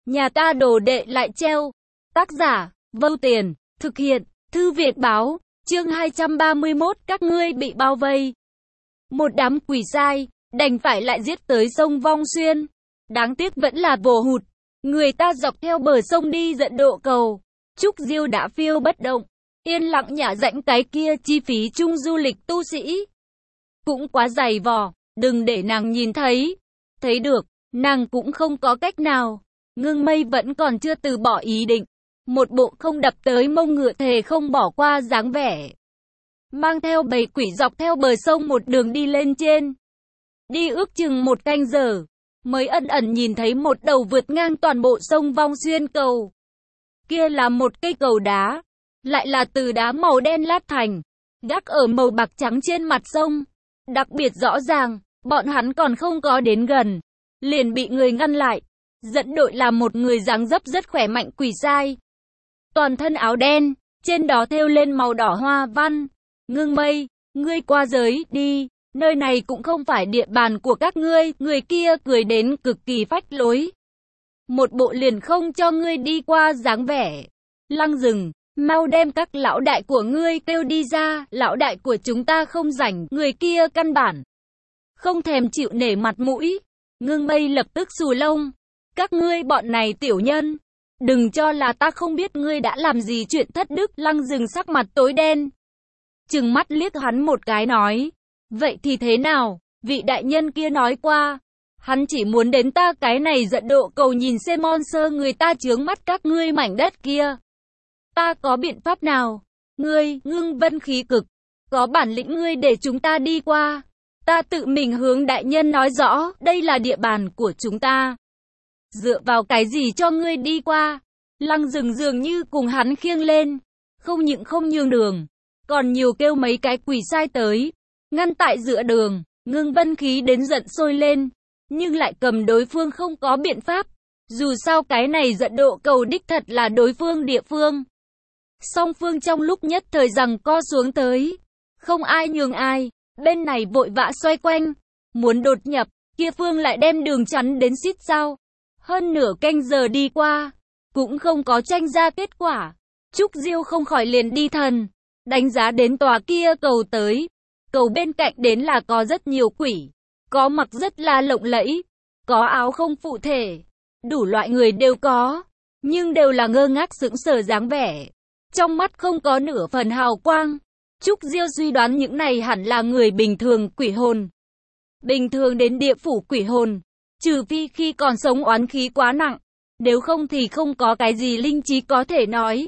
Nhà ta đồ đệ lại treo. Tác giả, Vâu Tiền, thực hiện, Thư Viện Báo, chương 231 các ngươi bị bao vây. Một đám quỷ sai, đành phải lại giết tới sông Vong Xuyên. Đáng tiếc vẫn là vô hụt. Người ta dọc theo bờ sông đi dẫn độ cầu. Trúc Diêu đã phiêu bất động, yên lặng nhả rãnh cái kia chi phí chung du lịch tu sĩ. Cũng quá dày vò, đừng để nàng nhìn thấy. Thấy được, nàng cũng không có cách nào. Ngưng Mây vẫn còn chưa từ bỏ ý định. Một bộ không đập tới mông ngựa thề không bỏ qua dáng vẻ. Mang theo bầy quỷ dọc theo bờ sông một đường đi lên trên. Đi ước chừng 1 canh giờ, mới ẩn ẩn nhìn thấy một đầu vượt ngang toàn bộ sông Vong Xuyên cầu. Kia là một cây cầu đá, lại là từ đá màu đen lát thành, gác ở màu bạc trắng trên mặt sông. Đặc biệt rõ ràng, bọn hắn còn không có đến gần, liền bị người ngăn lại. Dẫn đội là một người dáng dấp rất khỏe mạnh quỷ sai. Toàn thân áo đen, trên đó thêu lên màu đỏ hoa văn. Ngưng Mây, ngươi qua giới đi, nơi này cũng không phải địa bàn của các ngươi. Người kia cười đến cực kỳ phách lối. Một bộ liền không cho ngươi đi qua dáng vẻ. Lăng Rừng, mau đem các lão đại của ngươi kêu đi ra, lão đại của chúng ta không rảnh. Người kia căn bản không thèm chịu nể mặt mũi. Ngưng Mây lập tức xù lông. Các ngươi bọn này tiểu nhân, đừng cho là ta không biết ngươi đã làm gì chuyện thất đức. Lăng Rừng sắc mặt tối đen, trừng mắt liếc hắn một cái nói, vậy thì thế nào, vị đại nhân kia nói qua, hắn chỉ muốn đến ta cái này dẫn độ cầu nhìn xem monster người ta chướng mắt các ngươi mảnh đất kia. Ta có biện pháp nào? Ngươi, Ngưng Vân khí cực, có bản lĩnh ngươi để chúng ta đi qua. Ta tự mình hướng đại nhân nói rõ, đây là địa bàn của chúng ta. Dựa vào cái gì cho ngươi đi qua? Lăng Rừng dường như cùng hắn khiêng lên, không những không nhường đường, còn nhiều kêu mấy cái quỷ sai tới, ngăn tại giữa đường. Ngưng Vân khí đến giận sôi lên, nhưng lại cầm đối phương không có biện pháp. Dù sao cái này dẫn độ cầu đích thật là đối phương địa phương. Song phương trong lúc nhất thời giằng co xuống tới, không ai nhường ai, bên này vội vã xoay quanh, muốn đột nhập, kia phương lại đem đường chắn đến xít sao. Hơn nửa canh giờ đi qua, cũng không có tranh ra kết quả. Trúc Diêu không khỏi liền đi thần, đánh giá đến tòa kia cầu tới. Cầu bên cạnh đến là có rất nhiều quỷ, có mặc rất là lộng lẫy, có áo không phụ thể, đủ loại người đều có, nhưng đều là ngơ ngác sững sờ dáng vẻ, trong mắt không có nửa phần hào quang. Trúc Diêu suy đoán những này hẳn là người bình thường, quỷ hồn. Bình thường đến địa phủ quỷ hồn, trừ phi khi còn sống oán khí quá nặng, nếu không thì không có cái gì linh trí có thể nói.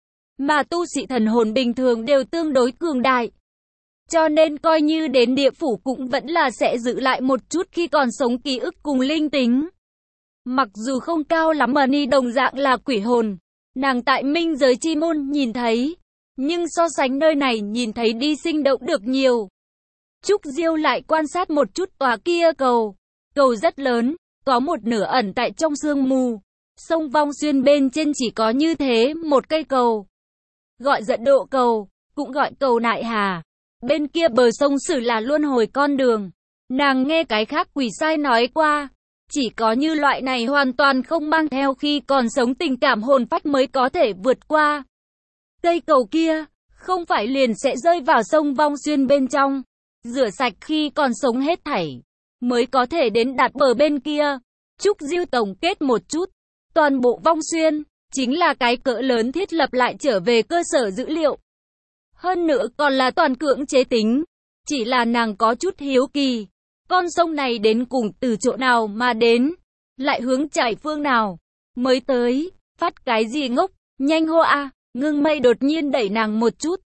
Mà tu sĩ thần hồn bình thường đều tương đối cường đại, cho nên coi như đến địa phủ cũng vẫn là sẽ giữ lại một chút khi còn sống ký ức cùng linh tính. Mặc dù không cao lắm mà ni đồng dạng là quỷ hồn, nàng tại minh giới chi môn nhìn thấy, nhưng so sánh nơi này nhìn thấy đi sinh động được nhiều. Trúc Diêu lại quan sát một chút tòa kia cầu. Cầu rất lớn, có một nửa ẩn tại trong sương mù. Sông Vong Xuyên bên trên chỉ có như thế một cây cầu, gọi dẫn độ cầu, cũng gọi cầu nại hà. Bên kia bờ sông Sử là luân hồi con đường. Nàng nghe cái khác quỷ sai nói qua, chỉ có như loại này hoàn toàn không mang theo khi còn sống tình cảm hồn phách mới có thể vượt qua. Cây cầu kia, không phải liền sẽ rơi vào sông Vong Xuyên bên trong, rửa sạch khi còn sống hết thảy, mới có thể đến đạt bờ bên kia. Trúc Diêu tổng kết một chút, toàn bộ Vong Xuyên chính là cái cỡ lớn thiết lập lại trở về cơ sở dữ liệu. Hơn nữa còn là toàn cưỡng chế tính. Chỉ là nàng có chút hiếu kỳ, con sông này đến cùng từ chỗ nào mà đến, lại hướng chảy phương nào mới tới. Phát cái gì ngốc, nhanh hô a. Ngưng Mây đột nhiên đẩy nàng một chút.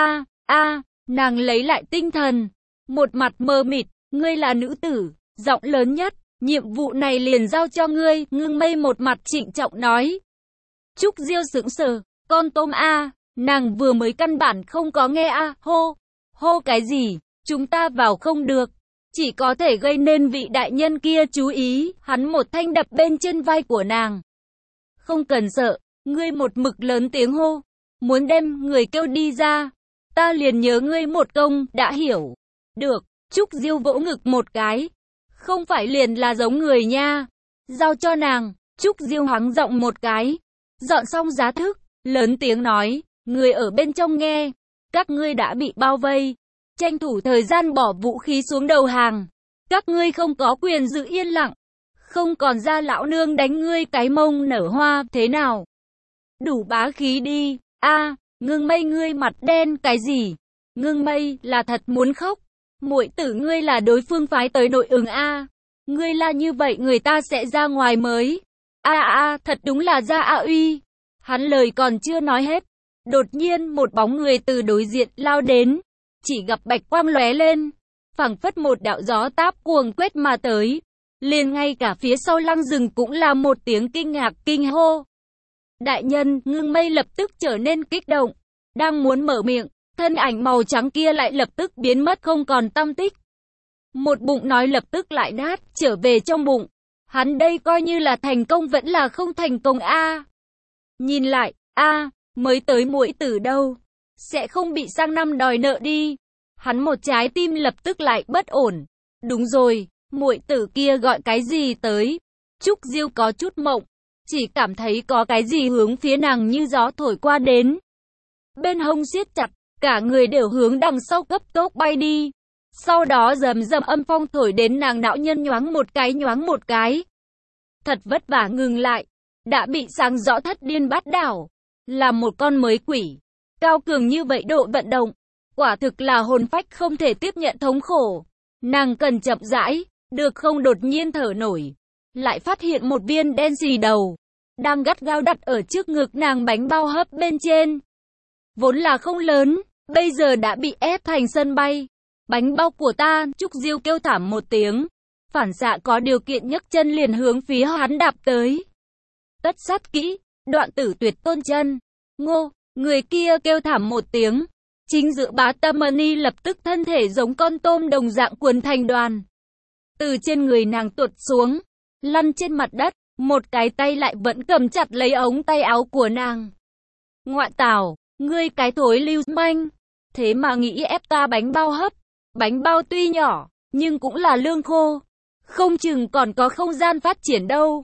Nàng lấy lại tinh thần, một mặt mờ mịt. Ngươi là nữ tử, giọng lớn nhất, nhiệm vụ này liền giao cho ngươi. Ngưng Mây một mặt trịnh trọng nói. Trúc Diêu sững sờ, con tôm a. Nàng vừa mới căn bản không có nghe a. Hô cái gì, chúng ta vào không được, chỉ có thể gây nên vị đại nhân kia chú ý. Hắn một thanh đập bên trên vai của nàng. Không cần sợ, ngươi một mực lớn tiếng hô, muốn đem người kêu đi ra, ta liền nhớ ngươi một công, đã hiểu. Được. Trúc Diêu vỗ ngực một cái, không phải liền là giống người nha, giao cho nàng, Trúc Diêu hắng giọng một cái, dọn xong giá thức, lớn tiếng nói, người ở bên trong nghe, các ngươi đã bị bao vây, tranh thủ thời gian bỏ vũ khí xuống đầu hàng, các ngươi không có quyền giữ yên lặng, không còn ra lão nương đánh ngươi cái mông nở hoa, thế nào? Đủ bá khí đi, Ngưng Mây ngươi mặt đen cái gì? Ngưng Mây là thật muốn khóc, muội tử ngươi là đối phương phái tới đội ứng ngươi là như vậy người ta sẽ ra ngoài mới. Thật đúng là ra uy. Hắn lời còn chưa nói hết, đột nhiên một bóng người từ đối diện lao đến, chỉ gặp bạch quang lóe lên, phảng phất một đạo gió táp cuồng quét mà tới, liền ngay cả phía sau Lăng Dừng cũng là một tiếng kinh ngạc kinh hô. Đại nhân, Ngưng Mây lập tức trở nên kích động, đang muốn mở miệng, thân ảnh màu trắng kia lại lập tức biến mất không còn tăm tích. Một bụng nói lập tức lại nát, trở về trong bụng. Hắn đây coi như là thành công vẫn là không thành công Nhìn lại, mới tới muội tử đâu, sẽ không bị sang năm đòi nợ đi. Hắn một trái tim lập tức lại bất ổn. Đúng rồi, muội tử kia gọi cái gì tới? Trúc Diêu có chút mộng, chỉ cảm thấy có cái gì hướng phía nàng như gió thổi qua đến. Bên hông siết chặt, cả người đều hướng đằng sau cấp tốc bay đi. Sau đó rầm rầm âm phong thổi đến nàng não nhân nhoáng một cái. Thật vất vả ngừng lại, đã bị sáng rõ thất điên bát đảo. Là một con mới quỷ, cao cường như vậy độ vận động, quả thực là hồn phách không thể tiếp nhận thống khổ. Nàng cần chậm rãi, được không đột nhiên thở nổi. Lại phát hiện một viên đen xì đầu, đang gắt gao đặt ở trước ngực nàng bánh bao hấp bên trên. Vốn là không lớn, bây giờ đã bị ép thành sân bay. Bánh bao của ta, Trúc Diêu kêu thảm một tiếng, phản xạ có điều kiện nhấc chân liền hướng phía hắn đạp tới. Tất sát kỹ, đoạn tử tuyệt tôn chân. Ngô, người kia kêu thảm một tiếng. Chính giữa Bá Tâm Ni lập tức thân thể giống con tôm đồng dạng cuốn thành đoàn. Từ trên người nàng tuột xuống, lăn trên mặt đất, một cái tay lại vẫn cầm chặt lấy ống tay áo của nàng. Ngoại tảo, ngươi cái thối lưu manh, thế mà nghĩ ép ta bánh bao hấp. Bánh bao tuy nhỏ, nhưng cũng là lương khô, không chừng còn có không gian phát triển đâu.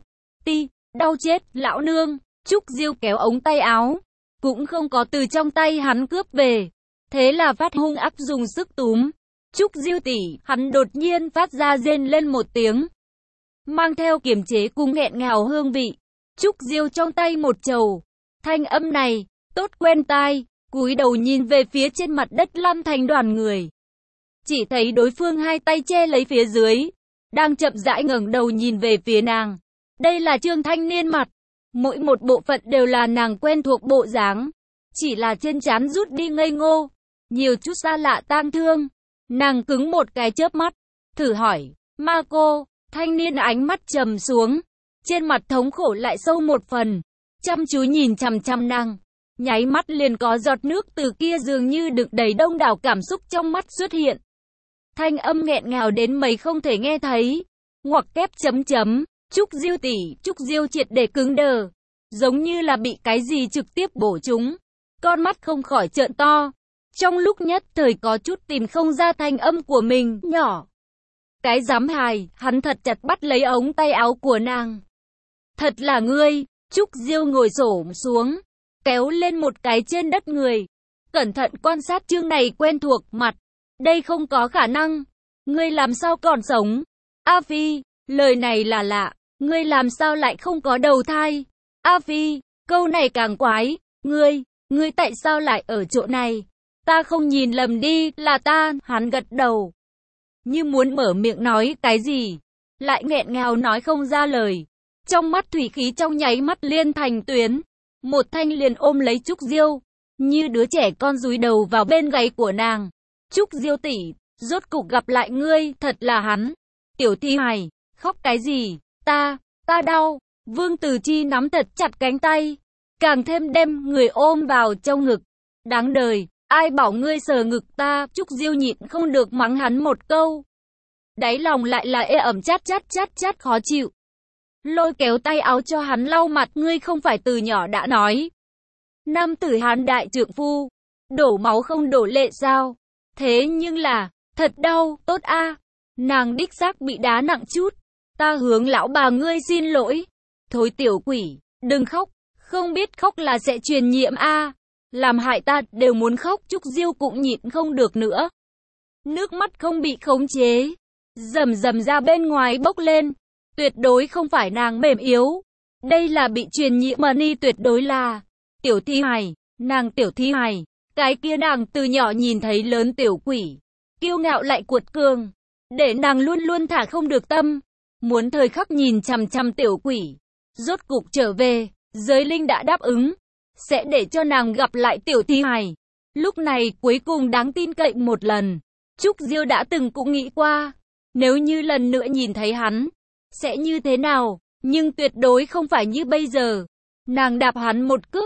Đau chết, lão nương. Trúc Diêu kéo ống tay áo, cũng không có từ trong tay hắn cướp về, thế là phát hung ác dùng sức túm. Trúc Diêu tỷ, hắn đột nhiên phát ra rên lên một tiếng, mang theo kiềm chế cùng nghẹn ngào hương vị. Trúc Diêu trong tay một trầu, thanh âm này tốt quen tai, cúi đầu nhìn về phía trên mặt đất lăn thành đoàn người. Chỉ thấy đối phương hai tay che lấy phía dưới, đang chậm rãi ngẩng đầu nhìn về phía nàng. Đây là Trương thanh niên mặt, mỗi một bộ phận đều là nàng quen thuộc bộ dáng, chỉ là trên trán rút đi ngây ngô, nhiều chút xa lạ tang thương. Nàng cứng một cái chớp mắt, thử hỏi, ma cô, thanh niên ánh mắt trầm xuống, trên mặt thống khổ lại sâu một phần, chăm chú nhìn chằm chằm nàng. Nháy mắt liền có giọt nước từ kia dường như đựng đầy đông đảo cảm xúc trong mắt xuất hiện. Thanh âm nghẹn ngào đến mấy không thể nghe thấy. Ngoặc kép chấm chấm, Trúc Diêu tỷ, Trúc Diêu triệt để cứng đờ, giống như là bị cái gì trực tiếp bổ trúng. Con mắt không khỏi trợn to. Trong lúc nhất thời có chút tìm không ra thanh âm của mình, nhỏ. Cái dám hài, hắn thật chặt bắt lấy ống tay áo của nàng. Thật là ngươi. Trúc Diêu ngồi xổm xuống, kéo lên một cái trên đất người, cẩn thận quan sát chương này quen thuộc mặt. Đây không có khả năng. Ngươi làm sao còn sống? A Phi, lời này là lạ. Ngươi làm sao lại không có đầu thai? A Phi, câu này càng quái. Ngươi tại sao lại ở chỗ này? Ta không nhìn lầm đi, là ta. Hắn gật đầu, như muốn mở miệng nói cái gì, lại nghẹn ngào nói không ra lời. Trong mắt thủy khí trong nháy mắt liên thành tuyến, một thanh liền ôm lấy Trúc Diêu, như đứa trẻ con dúi đầu vào bên gáy của nàng. Trúc Diêu tỷ, rốt cục gặp lại ngươi, thật là hắn. Tiểu thi hài, khóc cái gì? Ta đau. Vương Tử Chi nắm thật chặt cánh tay, càng thêm đem người ôm vào trong ngực. Đáng đời, ai bảo ngươi sờ ngực ta? Trúc Diêu nhịn không được mắng hắn một câu, đáy lòng lại là ê ẩm chát khó chịu. Lôi kéo tay áo cho hắn lau mặt. Ngươi không phải từ nhỏ đã nói, nam tử hán đại trượng phu, đổ máu không đổ lệ sao? Thế nhưng là, thật đau, tốt a. Nàng đích xác bị đá nặng chút. Ta hướng lão bà ngươi xin lỗi. Thôi tiểu quỷ, đừng khóc, không biết khóc là sẽ truyền nhiễm a. Làm hại ta đều muốn khóc. Trúc Diêu cũng nhịn không được nữa. Nước mắt không bị khống chế, rầm rầm ra bên ngoài bốc lên. Tuyệt đối không phải nàng mềm yếu, đây là bị truyền nhiễm money, tuyệt đối là tiểu thi hài, nàng tiểu thi hài. Cái kia nàng từ nhỏ nhìn thấy lớn tiểu quỷ, kiêu ngạo lại cuột cường, để nàng luôn luôn thả không được tâm, muốn thời khắc nhìn chằm chằm tiểu quỷ. Rốt cục trở về, giới linh đã đáp ứng, sẽ để cho nàng gặp lại tiểu thi hài. Lúc này cuối cùng đáng tin cậy một lần. Trúc Diêu đã từng cũng nghĩ qua, nếu như lần nữa nhìn thấy hắn, sẽ như thế nào, nhưng tuyệt đối không phải như bây giờ. Nàng đạp hắn một cước,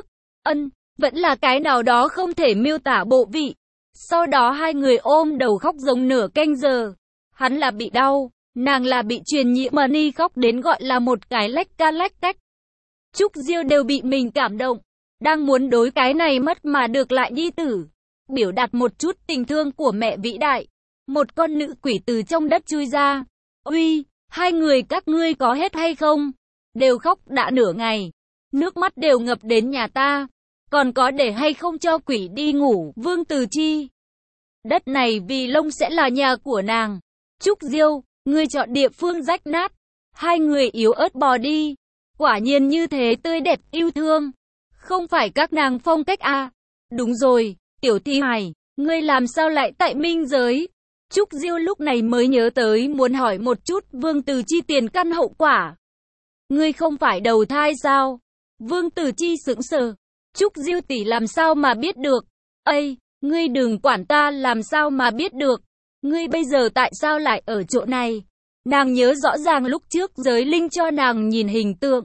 vẫn là cái nào đó không thể miêu tả bộ vị. Sau đó hai người ôm đầu khóc giống nửa canh giờ. Hắn là bị đau, nàng là bị truyền nhiễm money, khóc đến gọi là một cái lách ca lách cách. Trúc Diêu đều bị mình cảm động, đang muốn đối cái này mất mà được lại nhi tử, biểu đạt một chút tình thương của mẹ vĩ đại. Một con nữ quỷ từ trong đất chui ra. Uy, hai người các ngươi có hết hay không? Đều khóc đã nửa ngày, nước mắt đều ngập đến nhà ta. Còn có để hay không cho quỷ đi ngủ? Vương Từ Chi, đất này vì lông sẽ là nhà của nàng. Trúc Diêu, ngươi chọn địa phương rách nát. Hai người yếu ớt bò đi. Quả nhiên như thế tươi đẹp yêu thương. Không phải các nàng phong cách à? Đúng rồi, tiểu thi hài, ngươi làm sao lại tại minh giới? Trúc Diêu lúc này mới nhớ tới muốn hỏi một chút Vương Từ Chi tiền căn hậu quả. Ngươi không phải đầu thai sao? Vương Từ Chi sững sờ. Trúc Diêu tỷ làm sao mà biết được? Ây, ngươi đừng quản ta làm sao mà biết được. Ngươi bây giờ tại sao lại ở chỗ này? Nàng nhớ rõ ràng lúc trước giới linh cho nàng nhìn hình tượng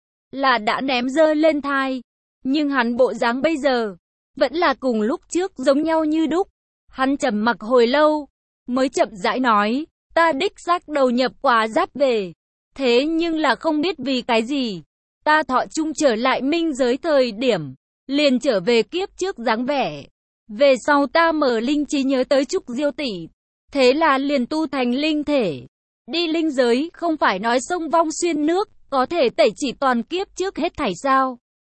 là đã ném dơ lên thai. Nhưng hắn bộ dáng bây giờ vẫn là cùng lúc trước giống nhau như đúc. Hắn trầm mặc hồi lâu, mới chậm rãi nói, ta đích xác đầu nhập quá giáp về. Thế nhưng là không biết vì cái gì, ta thọ chung trở lại minh giới thời điểm, liền trở về kiếp trước dáng vẻ. Về sau ta mở linh trí nhớ tới Trúc Diêu tỷ, thế là liền tu thành linh thể. Đi linh giới không phải nói sông vong xuyên nước, có thể tẩy chỉ toàn kiếp trước hết thảy sao?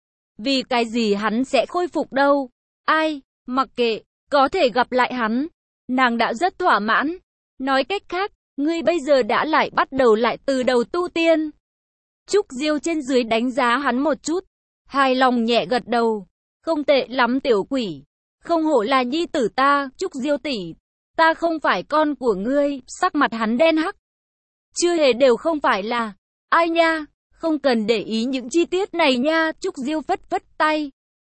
Vì cái gì hắn sẽ khôi phục đâu? Ai, mặc kệ, có thể gặp lại hắn, nàng đã rất thỏa mãn. Nói cách khác, ngươi bây giờ đã lại bắt đầu lại từ đầu tu tiên. Trúc Diêu trên dưới đánh giá hắn một chút, hài lòng nhẹ gật đầu. Không tệ lắm tiểu quỷ, không hổ là nhi tử ta. Trúc Diêu tỷ, ta không phải con của ngươi. Sắc mặt hắn đen hắc, chưa hề đều không phải là. Ai nha, không cần để ý những chi tiết này nha. Trúc Diêu phất phất tay.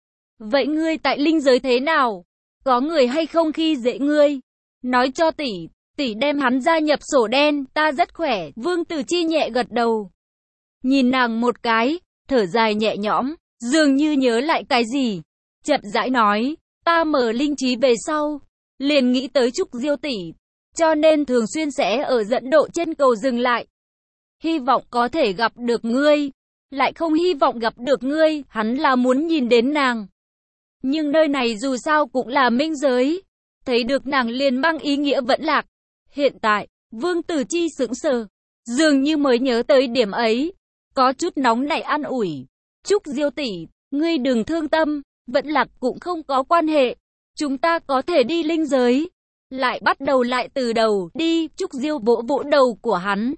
Vậy ngươi tại linh giới thế nào? Có người hay không khi dễ ngươi? Nói cho tỷ, tỷ đem hắn gia nhập sổ đen. Ta rất khỏe. Vương Từ Chi nhẹ gật đầu, nhìn nàng một cái, thở dài nhẹ nhõm, dường như nhớ lại cái gì, chậm rãi nói, ta mở linh trí về sau, liền nghĩ tới Trúc Diêu tỷ, cho nên thường xuyên sẽ ở dẫn độ trên cầu dừng lại. Hy vọng có thể gặp được ngươi, lại không hy vọng gặp được ngươi. Hắn là muốn nhìn đến nàng, nhưng nơi này dù sao cũng là minh giới, thấy được nàng liền mang ý nghĩa vẫn lạc. Hiện tại, Vương Từ Chi sững sờ, dường như mới nhớ tới điểm ấy, có chút nóng nảy an ủi. Trúc Diêu tỷ, ngươi đừng thương tâm, vẫn lạc cũng không có quan hệ, chúng ta có thể đi linh giới, lại bắt đầu lại từ đầu. Đi. Trúc Diêu vỗ vỗ đầu của hắn.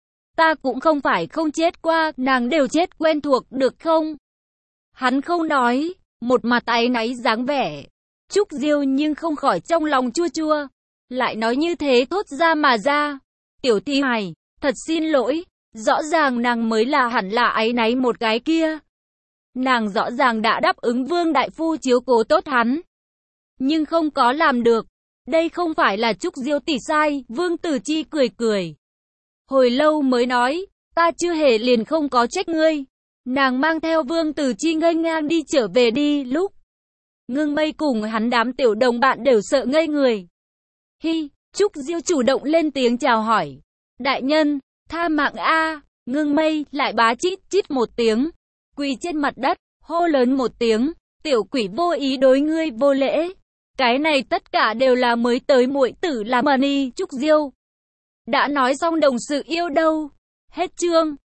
Ta cũng không phải không chết qua, nàng đều chết quen thuộc được không? Hắn không nói, một mặt áy náy dáng vẻ. Trúc Diêu nhưng không khỏi trong lòng chua chua, lại nói như thế thốt ra mà ra. Tiểu thi hài, thật xin lỗi, rõ ràng nàng mới là hẳn là áy náy một cái kia. Nàng rõ ràng đã đáp ứng Vương đại phu chiếu cố tốt hắn, nhưng không có làm được. Đây không phải là Trúc Diêu tỷ sai. Vương Từ Chi cười cười, hồi lâu mới nói, ta chưa hề liền không có trách ngươi. Nàng mang theo Vương Từ Chi nghênh ngang đi trở về đi. Lúc Ngưng Mây cùng hắn đám tiểu đồng bạn đều sợ ngây người. Hi, Trúc Diêu chủ động lên tiếng chào hỏi. Đại nhân, tha mạng a. Ngưng Mây lại bá chít chít một tiếng, quỳ trên mặt đất, hô lớn một tiếng, tiểu quỷ vô ý đối ngươi vô lễ. Cái này tất cả đều là mới tới muội tử làm money. Trúc Diêu đã nói xong đồng sự yêu đâu. Hết chương.